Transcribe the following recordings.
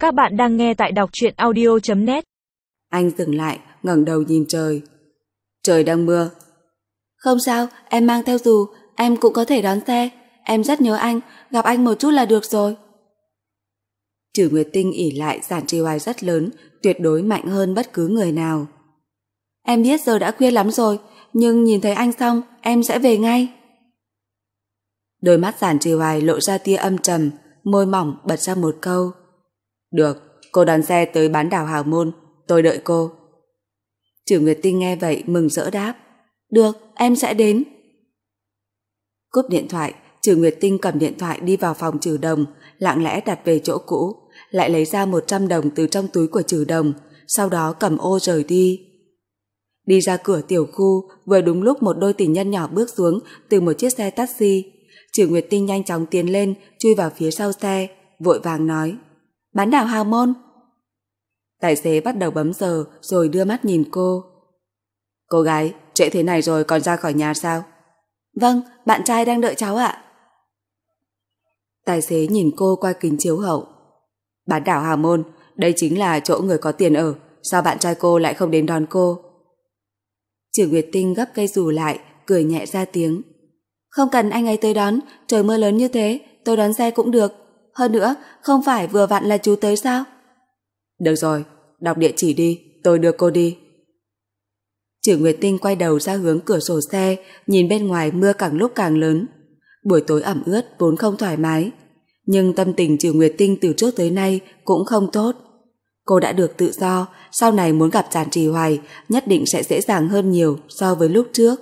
Các bạn đang nghe tại đọc truyện audio.net. Anh dừng lại, ngẩng đầu nhìn trời. Trời đang mưa. Không sao, em mang theo dù, em cũng có thể đón xe. Em rất nhớ anh, gặp anh một chút là được rồi. Trừ Nguyệt Tinh ỷ lại Giản Trì Hoài rất lớn, tuyệt đối mạnh hơn bất cứ người nào. Em biết giờ đã khuya lắm rồi, nhưng nhìn thấy anh xong, em sẽ về ngay. Đôi mắt Giản Trì Hoài lộ ra tia âm trầm, môi mỏng bật ra một câu. Được, cô đón xe tới bán đảo Hào Môn, tôi đợi cô. Trừ Nguyệt Tinh nghe vậy mừng rỡ đáp. Được, em sẽ đến. Cúp điện thoại, Trừ Nguyệt Tinh cầm điện thoại đi vào phòng Trừ Đồng, lặng lẽ đặt về chỗ cũ, lại lấy ra 100 đồng từ trong túi của Trừ Đồng, sau đó cầm ô rời đi. Đi ra cửa tiểu khu, vừa đúng lúc một đôi tình nhân nhỏ bước xuống từ một chiếc xe taxi. Trừ Nguyệt Tinh nhanh chóng tiến lên, chui vào phía sau xe, vội vàng nói. Bán đảo Hào Môn. Tài xế bắt đầu bấm giờ rồi đưa mắt nhìn cô. Cô gái, trễ thế này rồi còn ra khỏi nhà sao? Vâng, bạn trai đang đợi cháu ạ. Tài xế nhìn cô qua kính chiếu hậu. Bán đảo Hào Môn, đây chính là chỗ người có tiền ở, sao bạn trai cô lại không đến đón cô? Trừ Nguyệt Tinh gấp cây dù lại, cười nhẹ ra tiếng. Không cần anh ấy tới đón, trời mưa lớn như thế, tôi đón xe cũng được. Hơn nữa, không phải vừa vặn là chú tới sao? Được rồi, đọc địa chỉ đi, tôi đưa cô đi. Trừ Nguyệt Tinh quay đầu ra hướng cửa sổ xe, nhìn bên ngoài mưa càng lúc càng lớn. Buổi tối ẩm ướt vốn không thoải mái, nhưng tâm tình Trừ Nguyệt Tinh từ trước tới nay cũng không tốt. Cô đã được tự do, sau này muốn gặp Giản Trì Hoài nhất định sẽ dễ dàng hơn nhiều so với lúc trước.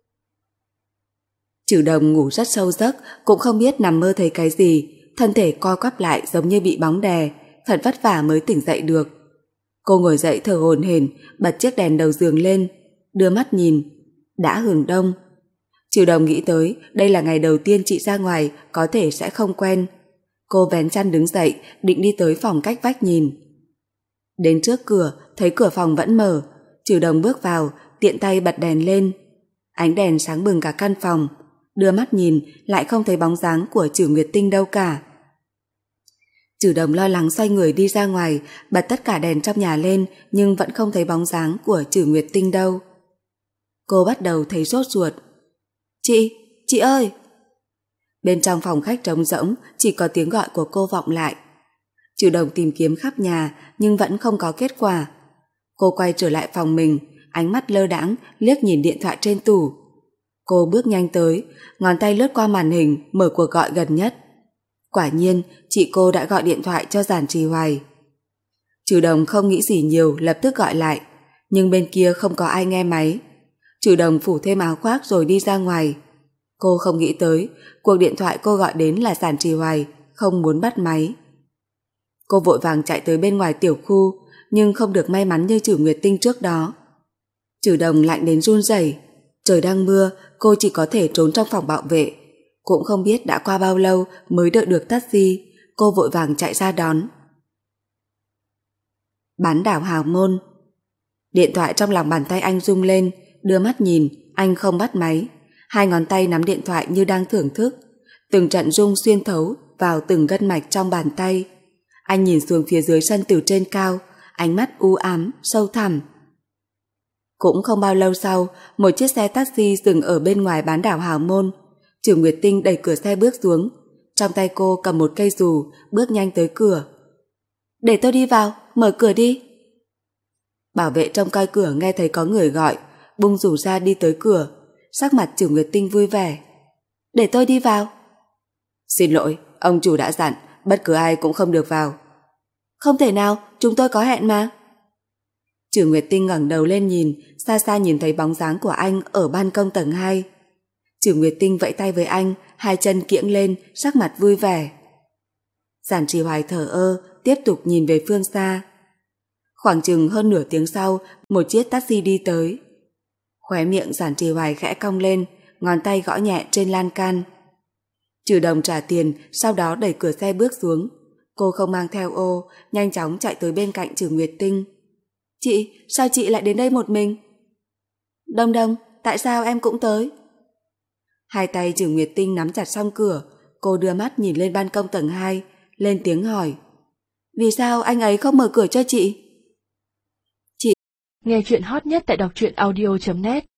Trừ Đồng ngủ rất sâu giấc, cũng không biết nằm mơ thấy cái gì, thân thể co quắp lại giống như bị bóng đè, thật vất vả mới tỉnh dậy được. Cô ngồi dậy thở hổn hển, bật chiếc đèn đầu giường lên, đưa mắt nhìn. Đã hừng đông. Trừ Đồng nghĩ tới đây là ngày đầu tiên chị ra ngoài, có thể sẽ không quen. Cô vén chăn đứng dậy, định đi tới phòng cách vách nhìn. Đến trước cửa, thấy cửa phòng vẫn mở. Trừ Đồng bước vào, tiện tay bật đèn lên. Ánh đèn sáng bừng cả căn phòng. Đưa mắt nhìn, lại không thấy bóng dáng của Trừ Nguyệt Tinh đâu cả. Trừ Đồng lo lắng xoay người đi ra ngoài, bật tất cả đèn trong nhà lên, nhưng vẫn không thấy bóng dáng của Trừ Nguyệt Tinh đâu. Cô bắt đầu thấy sốt ruột. Chị ơi! Bên trong phòng khách trống rỗng, chỉ có tiếng gọi của cô vọng lại. Trừ Đồng tìm kiếm khắp nhà, nhưng vẫn không có kết quả. Cô quay trở lại phòng mình, ánh mắt lơ đãng liếc nhìn điện thoại trên tủ. Cô bước nhanh tới, ngón tay lướt qua màn hình, mở cuộc gọi gần nhất. Quả nhiên, chị cô đã gọi điện thoại cho Giản Trì Hoài. Trừ Đồng không nghĩ gì nhiều, lập tức gọi lại, nhưng bên kia không có ai nghe máy. Trừ Đồng phủ thêm áo khoác rồi đi ra ngoài. Cô không nghĩ tới, cuộc điện thoại cô gọi đến là Giản Trì Hoài, không muốn bắt máy. Cô vội vàng chạy tới bên ngoài tiểu khu, nhưng không được may mắn như Trừ Nguyệt Tinh trước đó. Trừ Đồng lạnh đến run rẩy. Trời đang mưa, cô chỉ có thể trốn trong phòng bảo vệ. Cũng không biết đã qua bao lâu mới đợi được taxi, cô vội vàng chạy ra đón. Bán đảo Hào Môn. Điện thoại trong lòng bàn tay anh rung lên, đưa mắt nhìn, anh không bắt máy. Hai ngón tay nắm điện thoại như đang thưởng thức. Từng trận rung xuyên thấu vào từng gân mạch trong bàn tay. Anh nhìn xuống phía dưới sân từ trên cao, ánh mắt u ám, sâu thẳm. Cũng không bao lâu sau, một chiếc xe taxi dừng ở bên ngoài bán đảo Hào Môn. Trừ Nguyệt Tinh đẩy cửa xe bước xuống, trong tay cô cầm một cây dù, bước nhanh tới cửa. Để tôi đi vào, mở cửa đi. Bảo vệ trông coi cửa nghe thấy có người gọi, bung dù ra đi tới cửa, sắc mặt Trừ Nguyệt Tinh vui vẻ. Để tôi đi vào. Xin lỗi, ông chủ đã dặn, bất cứ ai cũng không được vào. Không thể nào, chúng tôi có hẹn mà. Trừ Nguyệt Tinh ngẩng đầu lên nhìn, xa xa nhìn thấy bóng dáng của anh ở ban công tầng 2. Trừ Nguyệt Tinh vẫy tay với anh, hai chân kiễng lên, sắc mặt vui vẻ. Giản Trì Hoài thở ơ, tiếp tục nhìn về phương xa. Khoảng chừng hơn nửa tiếng sau, một chiếc taxi đi tới. Khóe miệng Giản Trì Hoài khẽ cong lên, ngón tay gõ nhẹ trên lan can. Trừ Đồng trả tiền, sau đó đẩy cửa xe bước xuống. Cô không mang theo ô, nhanh chóng chạy tới bên cạnh Trừ Nguyệt Tinh. Chị, sao chị lại đến đây một mình? Đông Đông, tại sao em cũng tới? Hai tay Trừ Nguyệt Tinh nắm chặt song cửa, cô đưa mắt nhìn lên ban công tầng 2, lên tiếng hỏi. Vì sao anh ấy không mở cửa cho chị? Nghe chuyện hot nhất tại đọc truyện audio.net